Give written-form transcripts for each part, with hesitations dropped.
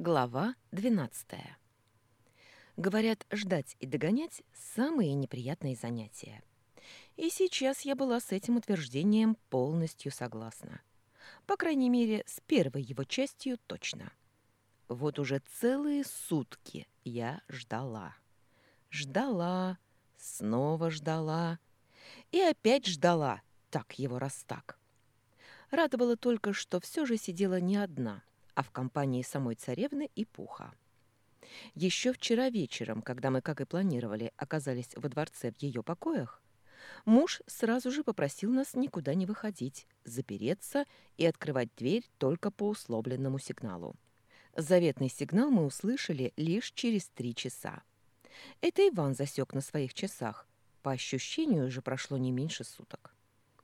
Глава 12. Говорят, ждать и догонять– самые неприятные занятия. И сейчас я была с этим утверждением полностью согласна. По крайней мере, с первой его частью точно. Вот уже целые сутки я ждала. Ждала, снова ждала и опять ждала, так его раз так. Радовало только, что все же сидела не одна, а в компании самой царевны и Пуха. Еще вчера вечером, когда мы, как и планировали, оказались во дворце в ее покоях, муж сразу же попросил нас никуда не выходить, запереться и открывать дверь только по условленному сигналу. Заветный сигнал мы услышали лишь через 3 часа. Это Иван засек на своих часах. По ощущению же прошло не меньше суток.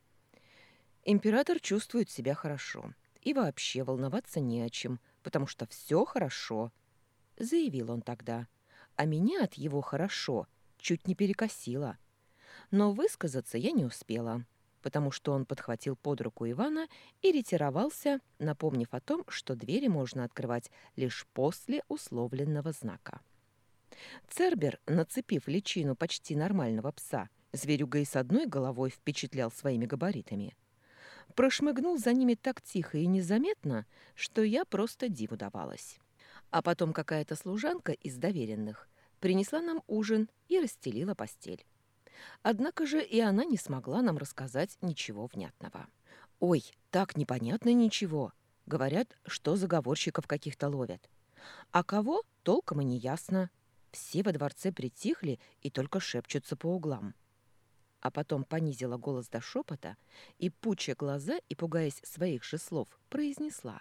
Император чувствует себя хорошо. И вообще волноваться не о чем, потому что все хорошо, заявил он тогда. А меня от его «хорошо» чуть не перекосило. Но высказаться я не успела, потому что он подхватил под руку Ивана и ретировался, напомнив о том, что двери можно открывать лишь после условленного знака. Цербер, нацепив личину почти нормального пса, зверюга и с одной головой впечатлял своими габаритами, прошмыгнул за ними так тихо и незаметно, что я просто диву давалась. А потом какая-то служанка из доверенных принесла нам ужин и расстелила постель. Однако же и она не смогла нам рассказать ничего внятного. «Ой, так непонятно ничего. Говорят, что заговорщиков каких-то ловят. А кого, толком и не ясно. Все во дворце притихли и только шепчутся по углам». А потом понизила голос до шепота и, пуча глаза и пугаясь своих же слов, произнесла.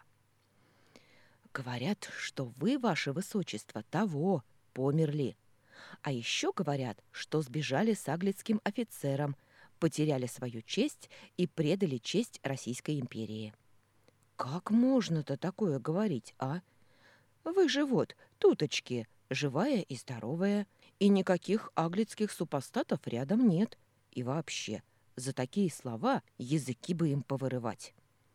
«Говорят, что вы, ваше высочество, того, померли. А еще говорят, что сбежали с аглицким офицером, потеряли свою честь и предали честь Российской империи». «Как можно-то такое говорить, а? Вы же вот, туточки, живая и здоровая, и никаких аглицких супостатов рядом нет. И вообще, за такие слова языки бы им повырывать».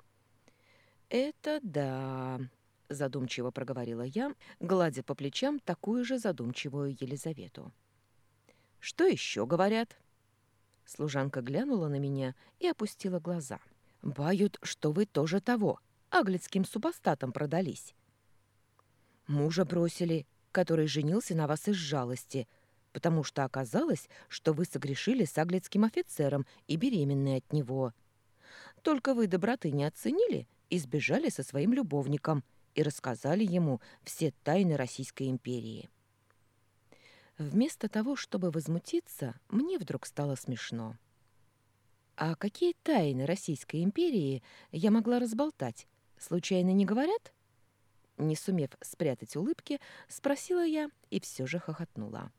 «Это да», — задумчиво проговорила я, гладя по плечам такую же задумчивую Елизавету. «Что еще говорят?» Служанка глянула на меня и опустила глаза. «Бают, что вы тоже того, аглицким супостатам продались. Мужа бросили, который женился на вас из жалости, потому что оказалось, что вы согрешили с аглицким офицером и беременны от него. Только вы доброты не оценили и сбежали со своим любовником и рассказали ему все тайны Российской империи». Вместо того, чтобы возмутиться, мне вдруг стало смешно. А какие тайны Российской империи я могла разболтать? Случайно не говорят? Не сумев спрятать улыбки, спросила я и все же хохотнула.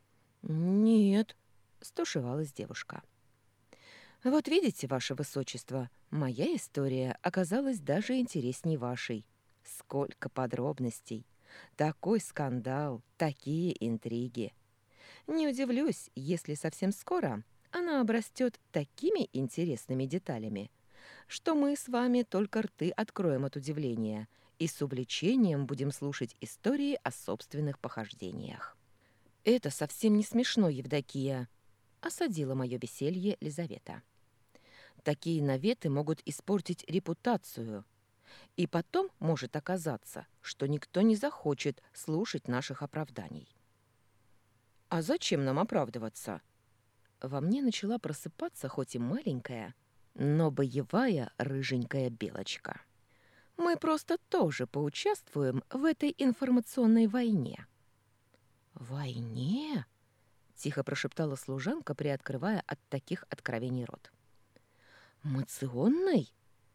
«Нет», — стушевалась девушка. «Вот видите, ваше высочество, моя история оказалась даже интересней вашей. Сколько подробностей! Такой скандал, такие интриги! Не удивлюсь, если совсем скоро она обрастет такими интересными деталями, что мы с вами только рты откроем от удивления и с увлечением будем слушать истории о собственных похождениях». «Это совсем не смешно, Евдокия», — осадила мое веселье Лизавета. «Такие наветы могут испортить репутацию, и потом может оказаться, что никто не захочет слушать наших оправданий». «А зачем нам оправдываться?» Во мне начала просыпаться хоть и маленькая, но боевая рыженькая белочка. «Мы просто тоже поучаствуем в этой информационной войне». «Войне?» — тихо прошептала служанка, приоткрывая от таких откровений рот. «Мационной?»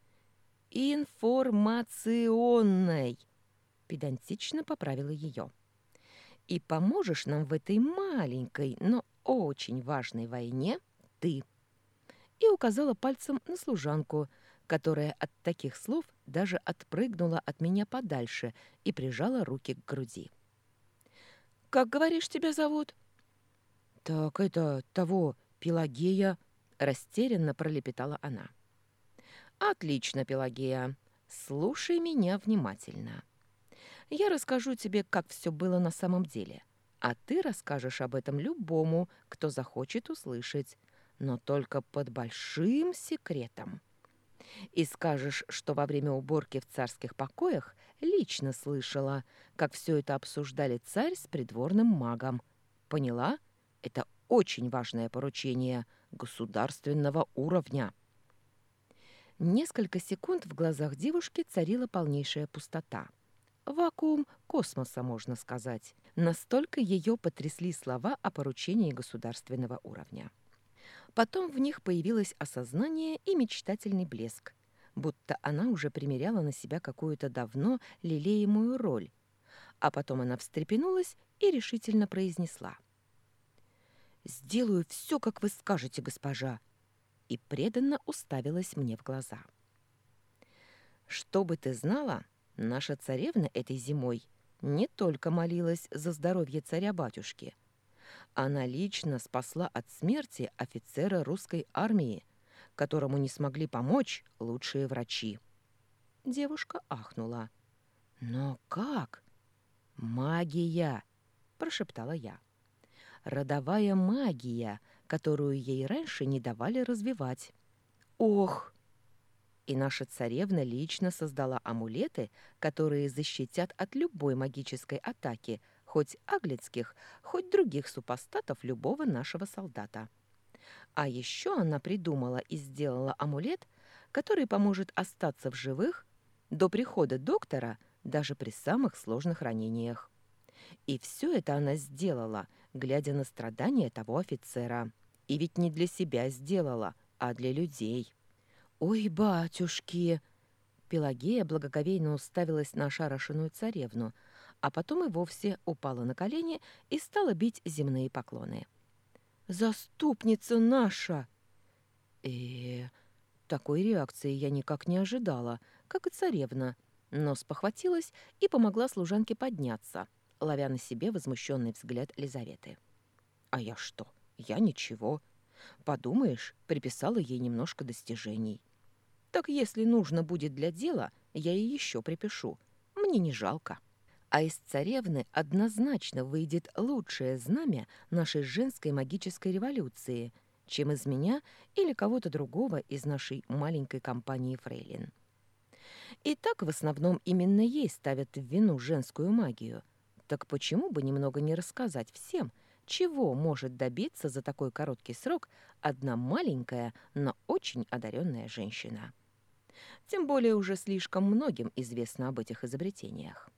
«Информационной!» — педантично поправила ее. «И поможешь нам в этой маленькой, но очень важной войне ты». И указала пальцем на служанку, которая от таких слов даже отпрыгнула от меня подальше и прижала руки к груди. «Как, говоришь, тебя зовут?» «Так это того, Пелагея», — растерянно пролепетала она. «Отлично, Пелагея. Слушай меня внимательно. Я расскажу тебе, как все было на самом деле, а ты расскажешь об этом любому, кто захочет услышать, но только под большим секретом. И скажешь, что во время уборки в царских покоях лично слышала, как все это обсуждали царь с придворным магом. Поняла? Это очень важное поручение государственного уровня. Несколько секунд в глазах девушки царила полнейшая пустота. Вакуум космоса, можно сказать. Настолько ее потрясли слова о поручении государственного уровня. Потом в них появилось осознание и мечтательный блеск, будто она уже примеряла на себя какую-то давно лелеемую роль. А потом она встрепенулась и решительно произнесла: «Сделаю все, как вы скажете, госпожа», и преданно уставилась мне в глаза. «Чтобы ты знала, наша царевна этой зимой не только молилась за здоровье царя-батюшки, она лично спасла от смерти офицера русской армии, которому не смогли помочь лучшие врачи». Девушка ахнула. «Но как?» «Магия!» – прошептала я. «Родовая магия, которую ей раньше не давали развивать». «Ох!» И наша царевна лично создала амулеты, которые защитят от любой магической атаки, хоть аглицких, хоть других супостатов любого нашего солдата. А еще она придумала и сделала амулет, который поможет остаться в живых до прихода доктора даже при самых сложных ранениях. И все это она сделала, глядя на страдания того офицера. И ведь не для себя сделала, а для людей. «Ой, батюшки!» Пелагея благоговейно уставилась на ошарашенную царевну, а потом и вовсе упала на колени и стала бить земные поклоны. «Заступница наша!» э Такой реакции я никак не ожидала, как и царевна, но спохватилась и помогла служанке подняться, ловя на себе возмущенный взгляд Лизаветы. «А я что? Я ничего. Подумаешь, приписала ей немножко достижений. Так если нужно будет для дела, я ей еще припишу. Мне не жалко». А из царевны однозначно выйдет лучшее знамя нашей женской магической революции, чем из меня или кого-то другого из нашей маленькой компании фрейлин. И так в основном именно ей ставят в вину женскую магию. Так почему бы немного не рассказать всем, чего может добиться за такой короткий срок одна маленькая, но очень одаренная женщина? Тем более уже слишком многим известно об этих изобретениях.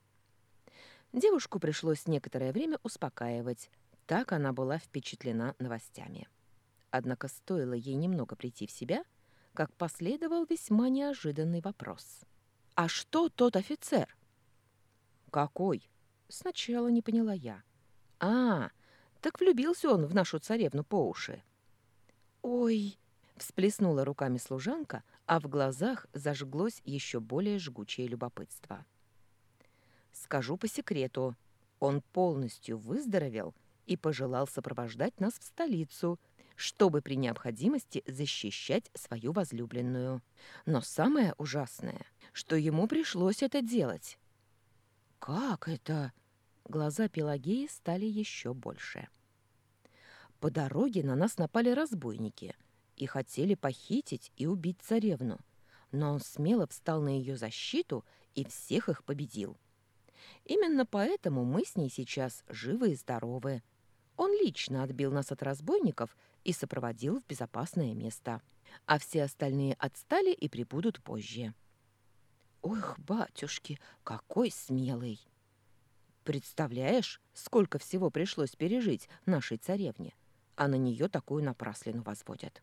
Девушку пришлось некоторое время успокаивать, так она была впечатлена новостями. Однако стоило ей немного прийти в себя, как последовал весьма неожиданный вопрос. «А что тот офицер?» «Какой?» Сначала не поняла я. «А, так влюбился он в нашу царевну по уши». «Ой!» — всплеснула руками служанка, а в глазах зажглось еще более жгучее любопытство. «Скажу по секрету, он полностью выздоровел и пожелал сопровождать нас в столицу, чтобы при необходимости защищать свою возлюбленную. Но самое ужасное, что ему пришлось это делать». «Как это?» Глаза Пелагеи стали еще больше. «По дороге на нас напали разбойники и хотели похитить и убить царевну, но он смело встал на ее защиту и всех их победил. Именно поэтому мы с ней сейчас живы и здоровы. Он лично отбил нас от разбойников и сопроводил в безопасное место. А все остальные отстали и прибудут позже». «Ох, батюшки, какой смелый!» «Представляешь, сколько всего пришлось пережить нашей царевне, а на нее такую напраслину возводят».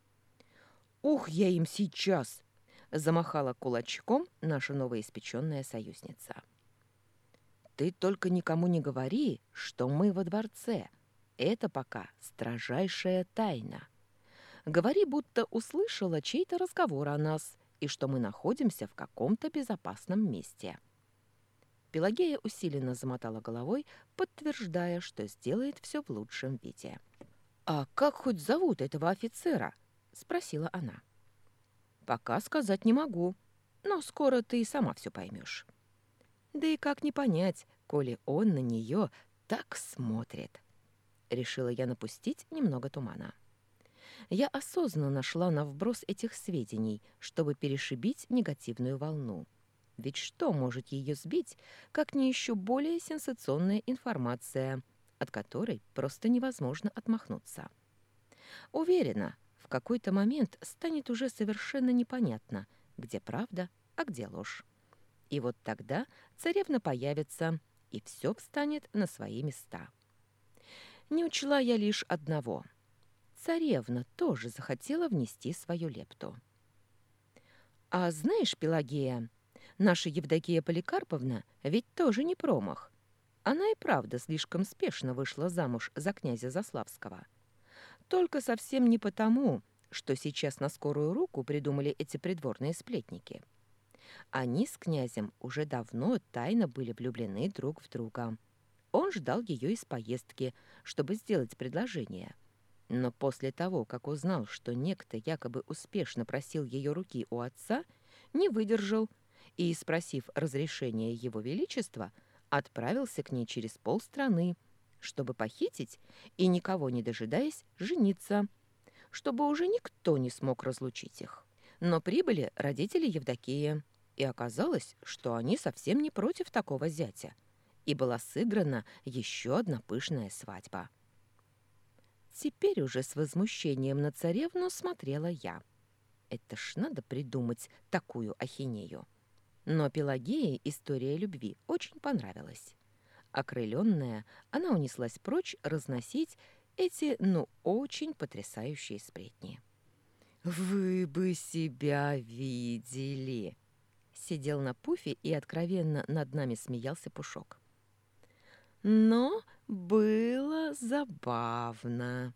«Ух, я им сейчас!» — замахала кулачком наша новоиспеченная союзница. «Ты только никому не говори, что мы во дворце. Это пока строжайшая тайна. Говори, будто услышала чей-то разговор о нас и что мы находимся в каком-то безопасном месте». Пелагея усиленно замотала головой, подтверждая, что сделает все в лучшем виде. «А как хоть зовут этого офицера?» — спросила она. «Пока сказать не могу, но скоро ты и сама все поймешь». Да и как не понять, коли он на нее так смотрит? Решила я напустить немного тумана. Я осознанно шла на вброс этих сведений, чтобы перешибить негативную волну. Ведь что может ее сбить, как не еще более сенсационная информация, от которой просто невозможно отмахнуться? Уверена, в какой-то момент станет уже совершенно непонятно, где правда, а где ложь. И вот тогда царевна появится, и все встанет на свои места. Не учла я лишь одного. Царевна тоже захотела внести свою лепту. «А знаешь, Пелагея, наша Евдокия Поликарповна ведь тоже не промах. Она и правда слишком спешно вышла замуж за князя Заславского. Только совсем не потому, что сейчас на скорую руку придумали эти придворные сплетники. Они с князем уже давно тайно были влюблены друг в друга. Он ждал ее из поездки, чтобы сделать предложение. Но после того, как узнал, что некто якобы успешно просил ее руки у отца, не выдержал и, спросив разрешения его величества, отправился к ней через полстраны, чтобы похитить и, никого не дожидаясь, жениться, чтобы уже никто не смог разлучить их. Но прибыли родители Евдокии, и оказалось, что они совсем не против такого зятя, и была сыграна еще одна пышная свадьба. Теперь уже с возмущением на царевну смотрела я. Это ж надо придумать такую ахинею. Но Пелагее история любви очень понравилась. Окрыленная, она унеслась прочь разносить эти, ну, очень потрясающие сплетни. «Вы бы себя видели!» Сидел на пуфе и откровенно над нами смеялся Пушок. Но было забавно.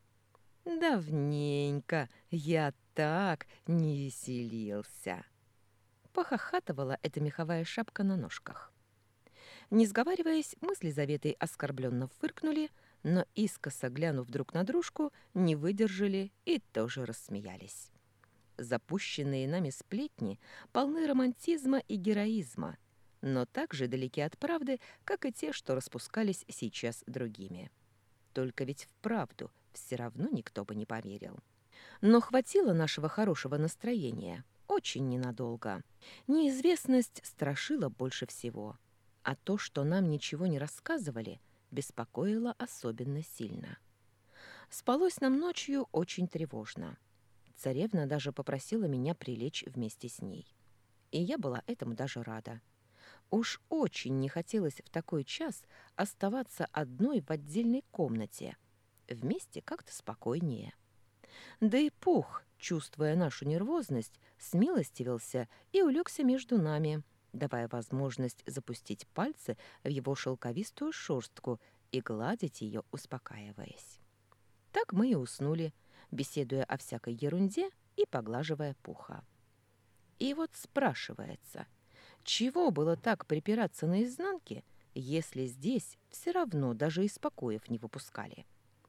Давненько я так не веселился. Похохатывала эта меховая шапка на ножках. Не сговариваясь, мы с Лизаветой оскорбленно фыркнули, но искоса глянув друг на дружку, не выдержали и тоже рассмеялись. Запущенные нами сплетни полны романтизма и героизма, но так же далеки от правды, как и те, что распускались сейчас другими. Только ведь вправду все равно никто бы не поверил. Но хватило нашего хорошего настроения очень ненадолго. Неизвестность страшила больше всего, а то, что нам ничего не рассказывали, беспокоило особенно сильно. Спалось нам ночью очень тревожно. Царевна даже попросила меня прилечь вместе с ней. И я была этому даже рада. Уж очень не хотелось в такой час оставаться одной в отдельной комнате. Вместе как-то спокойнее. Да и Пух, чувствуя нашу нервозность, смилостивился и улегся между нами, давая возможность запустить пальцы в его шелковистую шерстку и гладить ее, успокаиваясь. Так мы и уснули, беседуя о всякой ерунде и поглаживая Пуха. И вот спрашивается, чего было так припираться наизнанке, если здесь все равно даже из покоев не выпускали?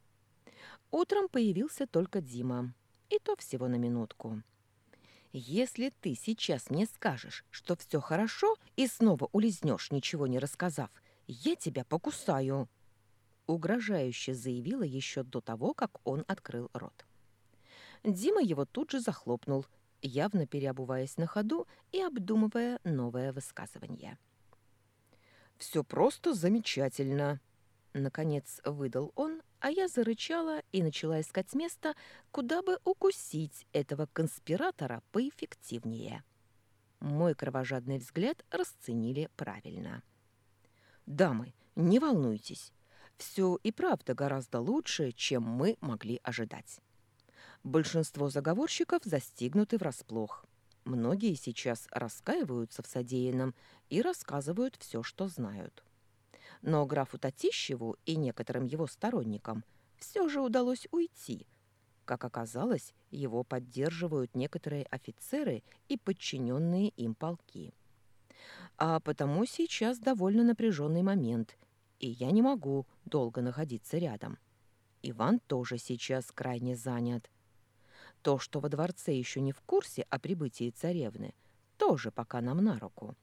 Утром появился только Дима, и то всего на минутку. «Если ты сейчас мне скажешь, что все хорошо, и снова улизнешь, ничего не рассказав, я тебя покусаю», угрожающе заявила еще до того, как он открыл рот. Дима его тут же захлопнул, явно переобуваясь на ходу и обдумывая новое высказывание. «Все просто замечательно», — наконец выдал он, а я зарычала и начала искать место, куда бы укусить этого конспиратора поэффективнее. Мой кровожадный взгляд расценили правильно. «Дамы, не волнуйтесь, все и правда гораздо лучше, чем мы могли ожидать. Большинство заговорщиков застигнуты врасплох. Многие сейчас раскаиваются в содеянном и рассказывают все, что знают. Но графу Татищеву и некоторым его сторонникам все же удалось уйти. Как оказалось, его поддерживают некоторые офицеры и подчиненные им полки. А потому сейчас довольно напряженный момент, и я не могу долго находиться рядом. Иван тоже сейчас крайне занят. То, что во дворце еще не в курсе о прибытии царевны, тоже пока нам на руку.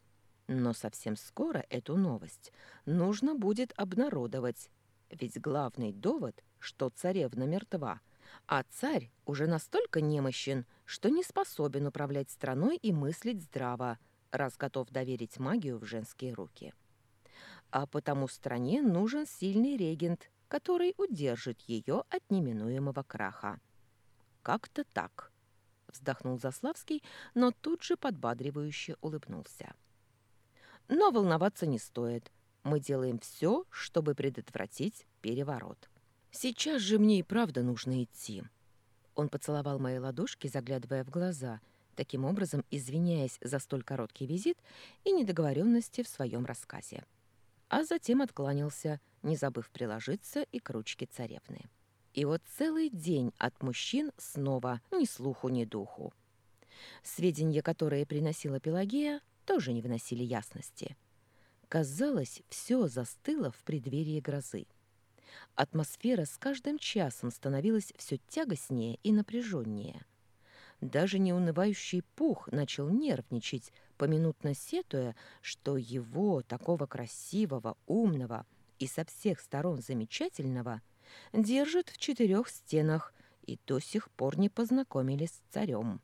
Но совсем скоро эту новость нужно будет обнародовать, ведь главный довод, что царевна мертва, а царь уже настолько немощен, что не способен управлять страной и мыслить здраво, раз готов доверить магию в женские руки. А потому стране нужен сильный регент, который удержит ее от неминуемого краха. Как-то так, вздохнул Заславский, но тут же подбадривающе улыбнулся. Но волноваться не стоит. Мы делаем все, чтобы предотвратить переворот. Сейчас же мне и правда нужно идти. Он поцеловал мои ладошки, заглядывая в глаза, таким образом извиняясь за столь короткий визит и недоговоренности в своем рассказе. А затем откланялся, не забыв приложиться и к ручке царевны. И вот целый день от мужчин снова ни слуху, ни духу. Сведения, которые приносила Пелагея, тоже не вносили ясности. Казалось, все застыло в преддверии грозы. Атмосфера с каждым часом становилась все тягостнее и напряженнее. Даже неунывающий Пух начал нервничать, поминутно сетуя, что его, такого красивого, умного и со всех сторон замечательного, держат в 4 стенах и до сих пор не познакомились с царем.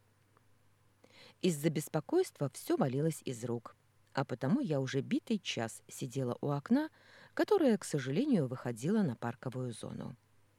Из-за беспокойства все валилось из рук, а потому я уже битый час сидела у окна, которое, к сожалению, выходило на парковую зону.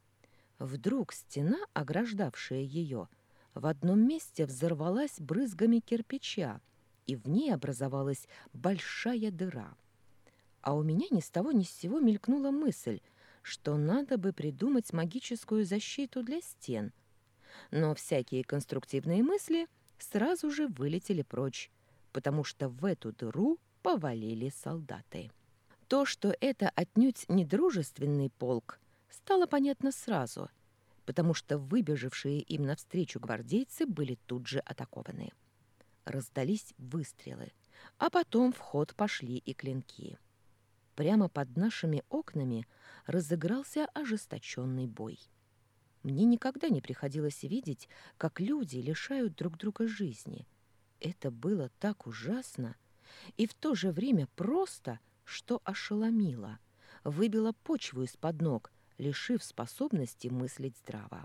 Вдруг стена, ограждавшая ее, в одном месте взорвалась брызгами кирпича, и в ней образовалась большая дыра. А у меня ни с того ни с сего мелькнула мысль, что надо бы придумать магическую защиту для стен. Но всякие конструктивные мысли сразу же вылетели прочь, потому что в эту дыру повалили солдаты. То, что это отнюдь не дружественный полк, стало понятно сразу, потому что выбежавшие им навстречу гвардейцы были тут же атакованы. Раздались выстрелы, а потом в ход пошли и клинки. Прямо под нашими окнами разыгрался ожесточенный бой. Мне никогда не приходилось видеть, как люди лишают друг друга жизни. Это было так ужасно и в то же время просто, что ошеломило, выбило почву из-под ног, лишив способности мыслить здраво.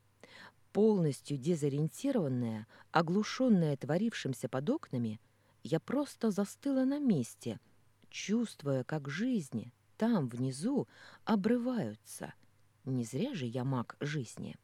Полностью дезориентированная, оглушенная творившимся под окнами, я просто застыла на месте, чувствуя, как жизни там, внизу, обрываются. Не зря же я маг жизни.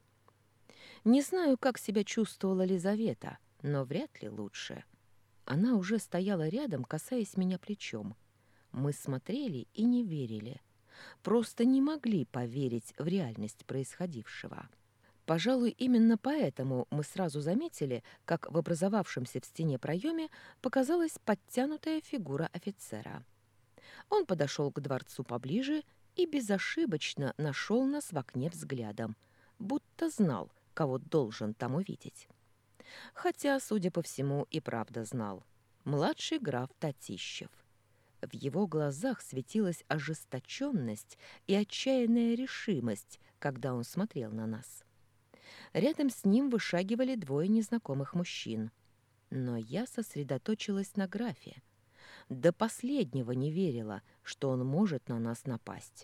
Не знаю, как себя чувствовала Лизавета, но вряд ли лучше. Она уже стояла рядом, касаясь меня плечом. Мы смотрели и не верили. Просто не могли поверить в реальность происходившего. Пожалуй, именно поэтому мы сразу заметили, как в образовавшемся в стене проеме показалась подтянутая фигура офицера. Он подошел к дворцу поближе и безошибочно нашел нас в окне взглядом, будто знал, кого должен там увидеть. Хотя, судя по всему, и правда знал. Младший граф Татищев. В его глазах светилась ожесточенность и отчаянная решимость, когда он смотрел на нас. Рядом с ним вышагивали 2 незнакомых мужчин. Но я сосредоточилась на графе. До последнего не верила, что он может на нас напасть.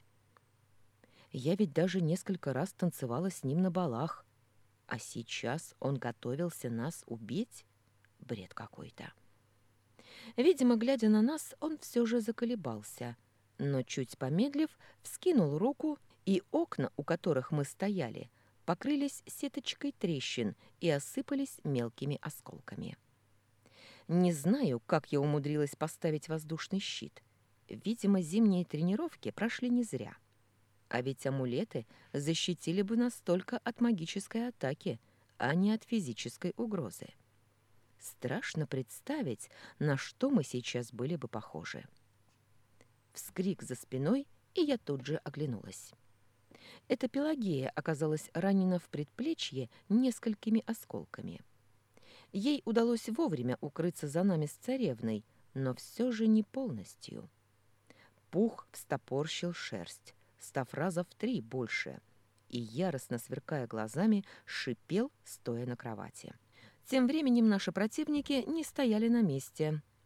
Я ведь даже несколько раз танцевала с ним на балах. А сейчас он готовился нас убить? Бред какой-то. Видимо, глядя на нас, он все же заколебался, но, чуть помедлив, вскинул руку, и окна, у которых мы стояли, покрылись сеточкой трещин и осыпались мелкими осколками. Не знаю, как я умудрилась поставить воздушный щит. Видимо, зимние тренировки прошли не зря. А ведь амулеты защитили бы нас только от магической атаки, а не от физической угрозы. Страшно представить, на что мы сейчас были бы похожи. Вскрик за спиной, и я тут же оглянулась. Эта Пелагея оказалась ранена в предплечье несколькими осколками. Ей удалось вовремя укрыться за нами с царевной, но все же не полностью. Пух встопорщил шерсть, став раза в 3 больше, и, яростно сверкая глазами, шипел, стоя на кровати. Тем временем наши противники не стояли на месте,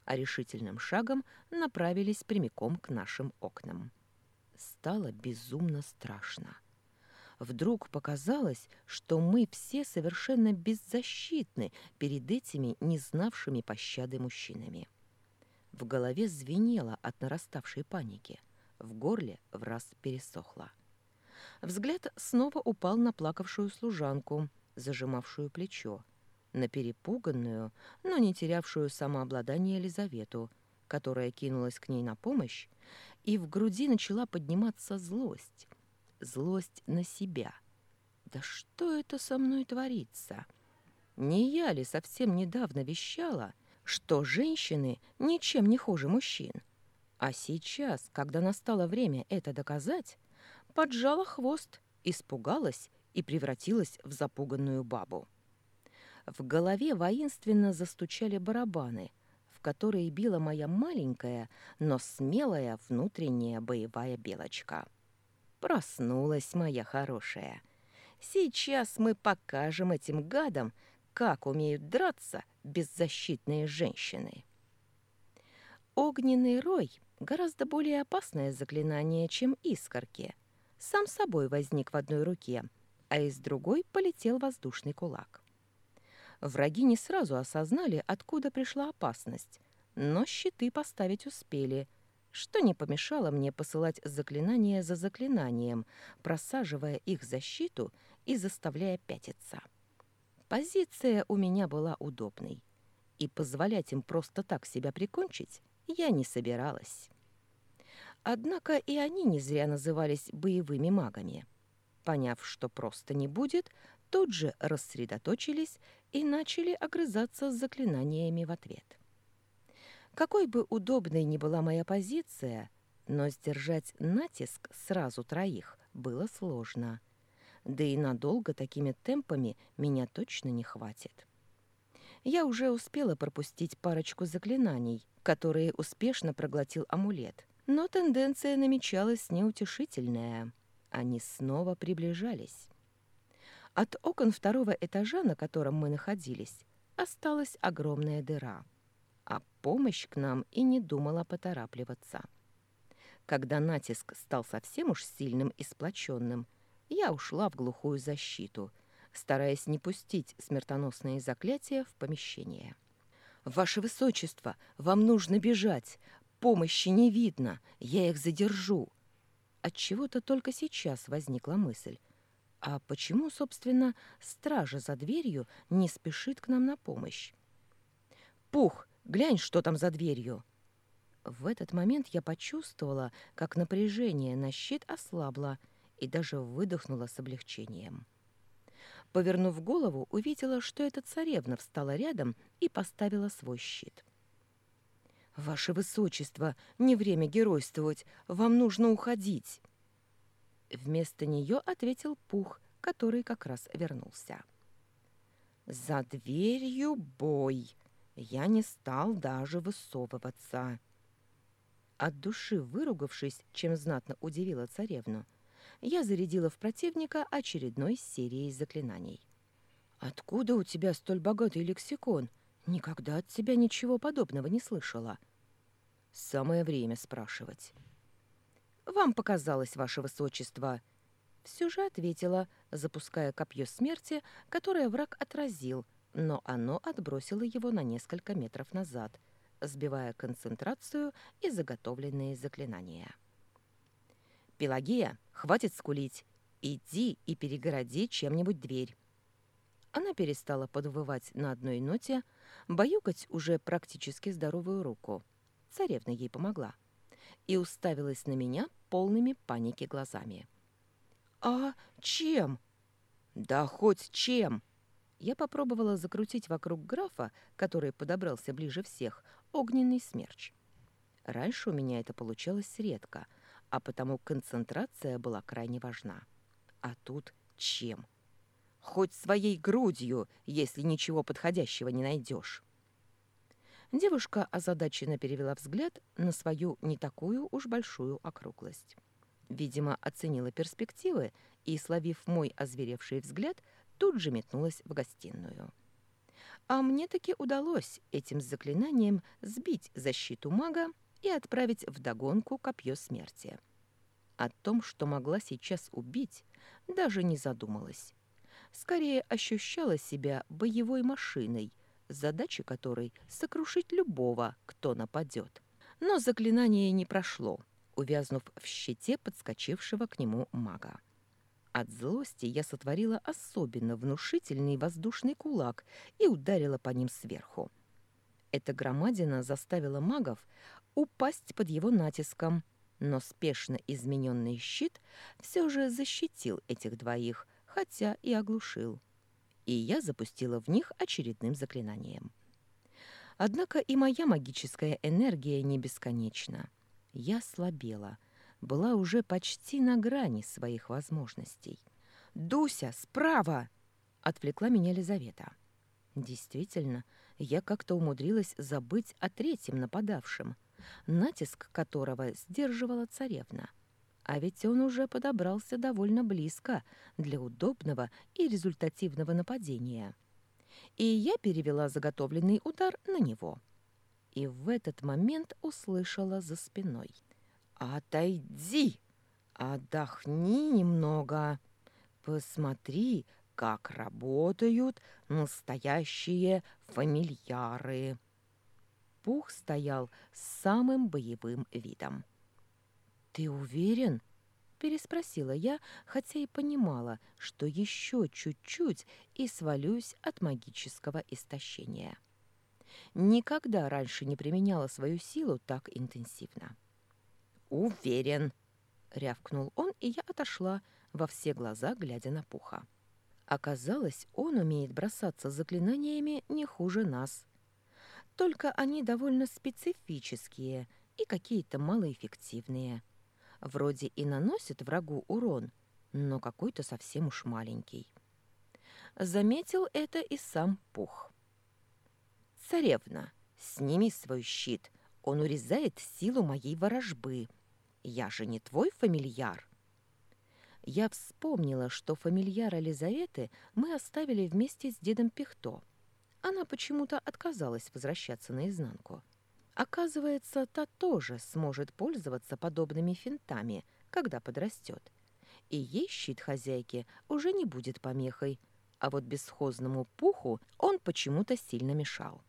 а решительным шагом направились прямиком к нашим окнам. Стало безумно страшно. Вдруг показалось, что мы все совершенно беззащитны перед этими не знавшими пощады мужчинами. В голове звенело от нараставшей паники, в горле враз пересохло. Взгляд снова упал на плакавшую служанку, зажимавшую плечо, на перепуганную, но не терявшую самообладание Елизавету, которая кинулась к ней на помощь, и в груди начала подниматься злость. Злость на себя. Да что это со мной творится? Не я ли совсем недавно вещала, что женщины ничем не хуже мужчин? А сейчас, когда настало время это доказать, поджала хвост, испугалась и превратилась в запуганную бабу. В голове воинственно застучали барабаны, в которые била моя маленькая, но смелая внутренняя боевая белочка. Проснулась моя хорошая. Сейчас мы покажем этим гадам, как умеют драться беззащитные женщины. Огненный рой — гораздо более опасное заклинание, чем искорки. Сам собой возник в одной руке, а из другой полетел воздушный кулак. Враги не сразу осознали, откуда пришла опасность, но щиты поставить успели, что не помешало мне посылать заклинание за заклинанием, просаживая их защиту и заставляя пятиться. Позиция у меня была удобной, и позволять им просто так себя прикончить я не собиралась. Однако и они не зря назывались боевыми магами. Поняв, что просто не будет, тут же рассредоточились и начали огрызаться с заклинаниями в ответ. Какой бы удобной ни была моя позиция, но сдержать натиск сразу троих было сложно. Да и надолго такими темпами меня точно не хватит. Я уже успела пропустить парочку заклинаний, которые успешно проглотил амулет, но тенденция намечалась неутешительная. Они снова приближались. От окон второго этажа, на котором мы находились, осталась огромная дыра, а помощь к нам и не думала поторапливаться. Когда натиск стал совсем уж сильным и сплоченным, я ушла в глухую защиту, стараясь не пустить смертоносные заклятия в помещение. «Ваше Высочество, вам нужно бежать! Помощи не видно! Я их задержу!» Отчего-то только сейчас возникла мысль. А почему, собственно, стража за дверью не спешит к нам на помощь? «Пух, глянь, что там за дверью!» В этот момент я почувствовала, как напряжение на щит ослабло, и даже выдохнула с облегчением. Повернув голову, увидела, что эта царевна встала рядом и поставила свой щит. «Ваше Высочество, не время геройствовать, вам нужно уходить!» Вместо нее ответил Пух, который как раз вернулся. «За дверью бой. Я не стал даже высовываться». От души выругавшись, чем знатно удивила царевну, я зарядила в противника очередной серией заклинаний. «Откуда у тебя столь богатый лексикон? Никогда от тебя ничего подобного не слышала». «Самое время спрашивать». «Вам показалось, ваше высочество», — все же ответила, запуская копье смерти, которое враг отразил, но оно отбросило его на несколько метров назад, сбивая концентрацию и заготовленные заклинания. «Пелагея, хватит скулить. Иди и перегороди чем-нибудь дверь». Она перестала подвывать на одной ноте, баюкать уже практически здоровую руку. Царевна ей помогла. И уставилась на меня полными паники глазами. «А чем?» «Да хоть чем!» Я попробовала закрутить вокруг графа, который подобрался ближе всех, огненный смерч. Раньше у меня это получалось редко, а потому концентрация была крайне важна. А тут чем? Хоть своей грудью, если ничего подходящего не найдешь. Девушка озадаченно перевела взгляд на свою не такую уж большую округлость. Видимо, оценила перспективы и, словив мой озверевший взгляд, тут же метнулась в гостиную. А мне таки удалось этим заклинанием сбить защиту мага и отправить вдогонку копье смерти. О том, что могла сейчас убить, даже не задумалась. Скорее ощущала себя боевой машиной, задача которой — сокрушить любого, кто нападет. Но заклинание не прошло, увязнув в щите подскочившего к нему мага. От злости я сотворила особенно внушительный воздушный кулак и ударила по ним сверху. Эта громадина заставила магов упасть под его натиском, но спешно измененный щит все же защитил этих двоих, хотя и оглушил. И я запустила в них очередным заклинанием. Однако и моя магическая энергия не бесконечна. Я слабела, была уже почти на грани своих возможностей. «Дуся, справа!» — отвлекла меня Лизавета. Действительно, я как-то умудрилась забыть о третьем нападавшем, натиск которого сдерживала царевна. А ведь он уже подобрался довольно близко для удобного и результативного нападения. И я перевела заготовленный удар на него. И в этот момент услышала за спиной: «Отойди! Отдохни немного! Посмотри, как работают настоящие фамильяры!» Пух стоял с самым боевым видом. «Ты уверен?» — переспросила я, хотя и понимала, что еще чуть-чуть и свалюсь от магического истощения. Никогда раньше не применяла свою силу так интенсивно. «Уверен!» — рявкнул он, и я отошла, во все глаза глядя на Пуха. Оказалось, он умеет бросаться заклинаниями не хуже нас. Только они довольно специфические и какие-то малоэффективные. Вроде и наносят врагу урон, но какой-то совсем уж маленький. Заметил это и сам Пух. «Царевна, сними свой щит, он урезает силу моей ворожбы. Я же не твой фамильяр». Я вспомнила, что фамильяра Лизаветы мы оставили вместе с дедом Пихто. Она почему-то отказалась возвращаться наизнанку. Оказывается, та тоже сможет пользоваться подобными финтами, когда подрастет. И ей щит хозяйки уже не будет помехой, а вот бесхозному Пуху он почему-то сильно мешал.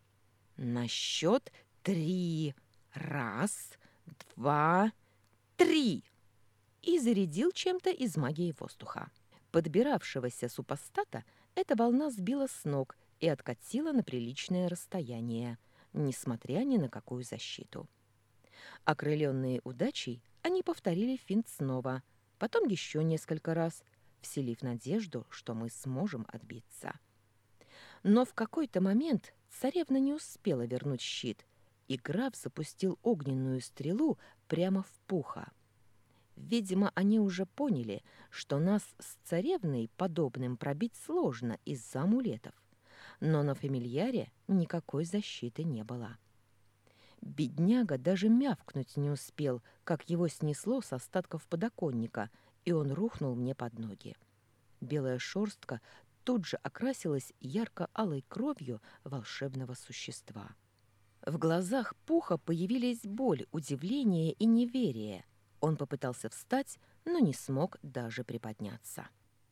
«На счет 3. Раз, два, 3!» И зарядил чем-то из магии воздуха. Подбиравшегося супостата эта волна сбила с ног и откатила на приличное расстояние, несмотря ни на какую защиту. Окрыленные удачей, они повторили финт снова, потом еще несколько раз, вселив надежду, что мы сможем отбиться. Но в какой-то момент царевна не успела вернуть щит, и граф запустил огненную стрелу прямо в Пуха. Видимо, они уже поняли, что нас с царевной подобным пробить сложно из-за амулетов, но на фамильяре никакой защиты не было. Бедняга даже мявкнуть не успел, как его снесло с остатков подоконника, и он рухнул мне под ноги. Белая шерстка тут же окрасилась ярко-алой кровью волшебного существа. В глазах Пуха появились боль, удивление и неверие. Он попытался встать, но не смог даже приподняться.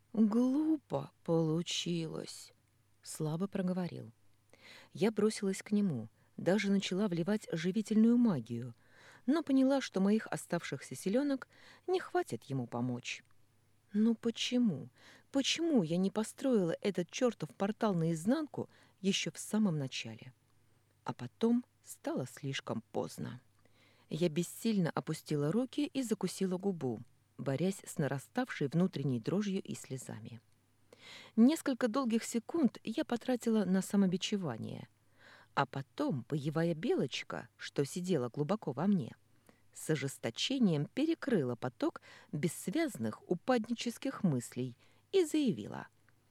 «Глупо получилось», — слабо проговорил. Я бросилась к нему, даже начала вливать живительную магию, но поняла, что моих оставшихся силенок не хватит ему помочь. Но почему? Почему я не построила этот чертов портал наизнанку еще в самом начале? А потом стало слишком поздно. Я бессильно опустила руки и закусила губу, борясь с нараставшей внутренней дрожью и слезами. Несколько долгих секунд я потратила на самобичевание, а потом боевая белочка, что сидела глубоко во мне, с ожесточением перекрыла поток бессвязных упаднических мыслей и заявила: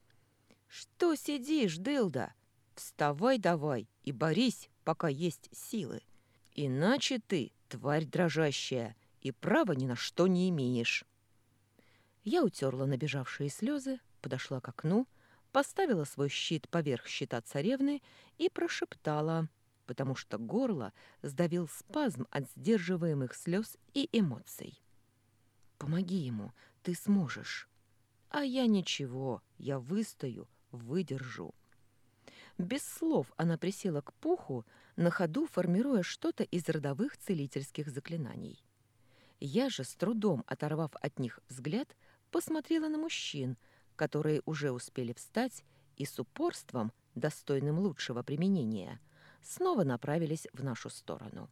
«Что сидишь, дылда? Вставай давай и борись, пока есть силы. Иначе ты, тварь дрожащая, и права ни на что не имеешь». Я утерла набежавшие слезы, подошла к окну, поставила свой щит поверх щита царевны и прошептала, потому что горло сдавил спазм от сдерживаемых слез и эмоций. «Помоги ему, ты сможешь». А я ничего, я выстою, выдержу. Без слов она присела к пуху, на ходу формируя что-то из родовых целительских заклинаний. Я же, с трудом оторвав от них взгляд, посмотрела на мужчин, которые уже успели встать и с упорством, достойным лучшего применения, снова направились в нашу сторону.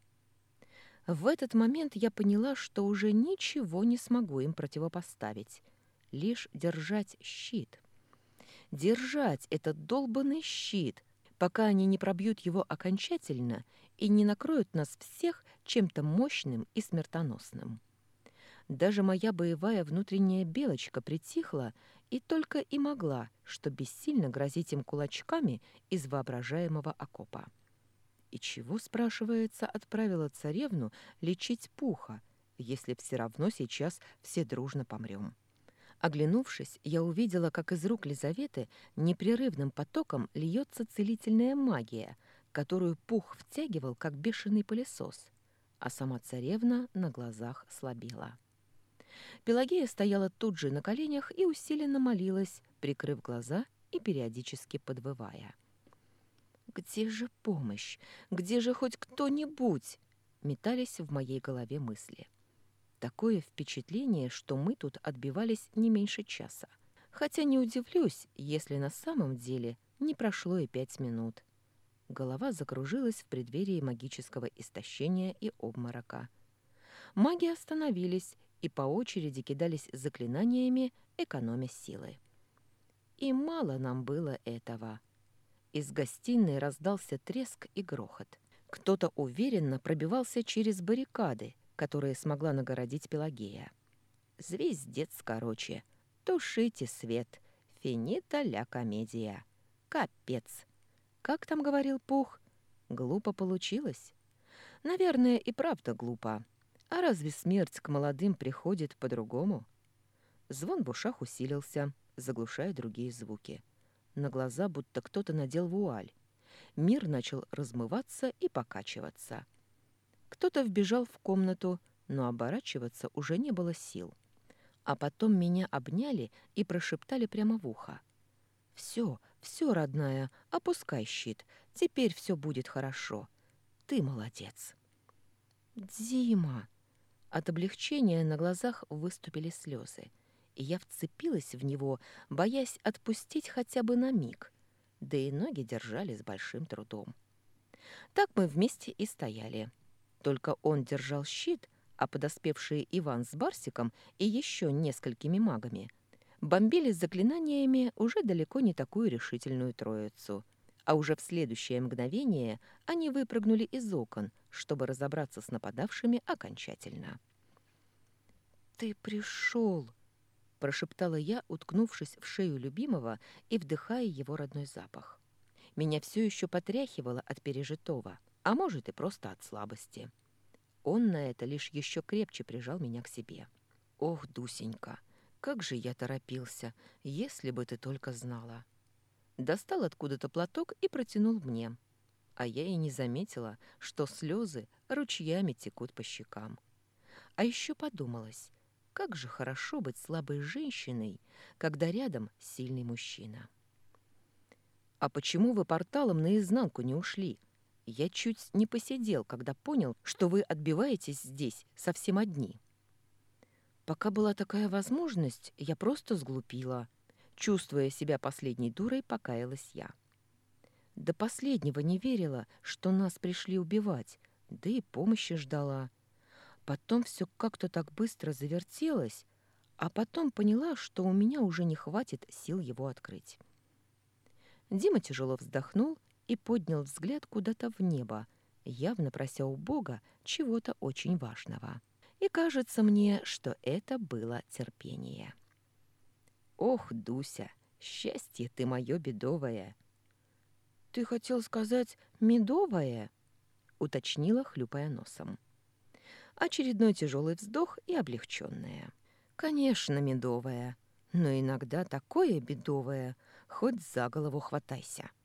В этот момент я поняла, что уже ничего не смогу им противопоставить, лишь держать щит. Держать этот долбанный щит, пока они не пробьют его окончательно и не накроют нас всех чем-то мощным и смертоносным. Даже моя боевая внутренняя белочка притихла и только и могла, что бессильно грозить им кулачками из воображаемого окопа. И чего, спрашивается, отправила царевну лечить пуха, если все равно сейчас все дружно помрем? Оглянувшись, я увидела, как из рук Лизаветы непрерывным потоком льется целительная магия, которую пух втягивал, как бешеный пылесос, а сама царевна на глазах слабела. Пелагея стояла тут же на коленях и усиленно молилась, прикрыв глаза и периодически подвывая. «Где же помощь? Где же хоть кто-нибудь?» метались в моей голове мысли. Такое впечатление, что мы тут отбивались не меньше часа. Хотя не удивлюсь, если на самом деле не прошло и 5 минут. Голова закружилась в преддверии магического истощения и обморока. Маги остановились и по очереди кидались заклинаниями, экономя силы. И мало нам было этого. Из гостиной раздался треск и грохот. Кто-то уверенно пробивался через баррикады, которые смогла нагородить Пелагея. Звездец, короче. Тушите свет. Финита ля комедия. Капец. Как там говорил Пух? Глупо получилось. Наверное, и правда глупо. А разве смерть к молодым приходит по-другому? Звон в ушах усилился, заглушая другие звуки. На глаза будто кто-то надел вуаль. Мир начал размываться и покачиваться. Кто-то вбежал в комнату, но оборачиваться уже не было сил. А потом меня обняли и прошептали прямо в ухо. «Все, все, родная, опускай щит. Теперь все будет хорошо. Ты молодец». «Дима!» От облегчения на глазах выступили слезы, и я вцепилась в него, боясь отпустить хотя бы на миг, да и ноги держали с большим трудом. Так мы вместе и стояли. Только он держал щит, а подоспевшие Иван с Барсиком и еще несколькими магами бомбили заклинаниями уже далеко не такую решительную троицу. А уже в следующее мгновение они выпрыгнули из окон, чтобы разобраться с нападавшими окончательно. «Ты пришел!» – прошептала я, уткнувшись в шею любимого и вдыхая его родной запах. Меня все еще потряхивало от пережитого, а может и просто от слабости. Он на это лишь еще крепче прижал меня к себе. «Ох, Дусенька, как же я торопился, если бы ты только знала!» Достал откуда-то платок и протянул мне. А я и не заметила, что слезы ручьями текут по щекам. А еще подумалось, как же хорошо быть слабой женщиной, когда рядом сильный мужчина. «А почему вы порталом наизнанку не ушли? Я чуть не посидел, когда понял, что вы отбиваетесь здесь совсем одни». Пока была такая возможность, я просто сглупила. Чувствуя себя последней дурой, покаялась я. До последнего не верила, что нас пришли убивать, да и помощи ждала. Потом все как-то так быстро завертелось, а потом поняла, что у меня уже не хватит сил его открыть. Дима тяжело вздохнул и поднял взгляд куда-то в небо, явно прося у Бога чего-то очень важного. И кажется мне, что это было терпение. «Ох, Дуся, счастье ты мое бедовое!» «Ты хотел сказать медовое?» — уточнила, хлюпая носом. Очередной тяжелый вздох и облегченное. «Конечно, медовое, но иногда такое бедовое. хоть за голову хватайся.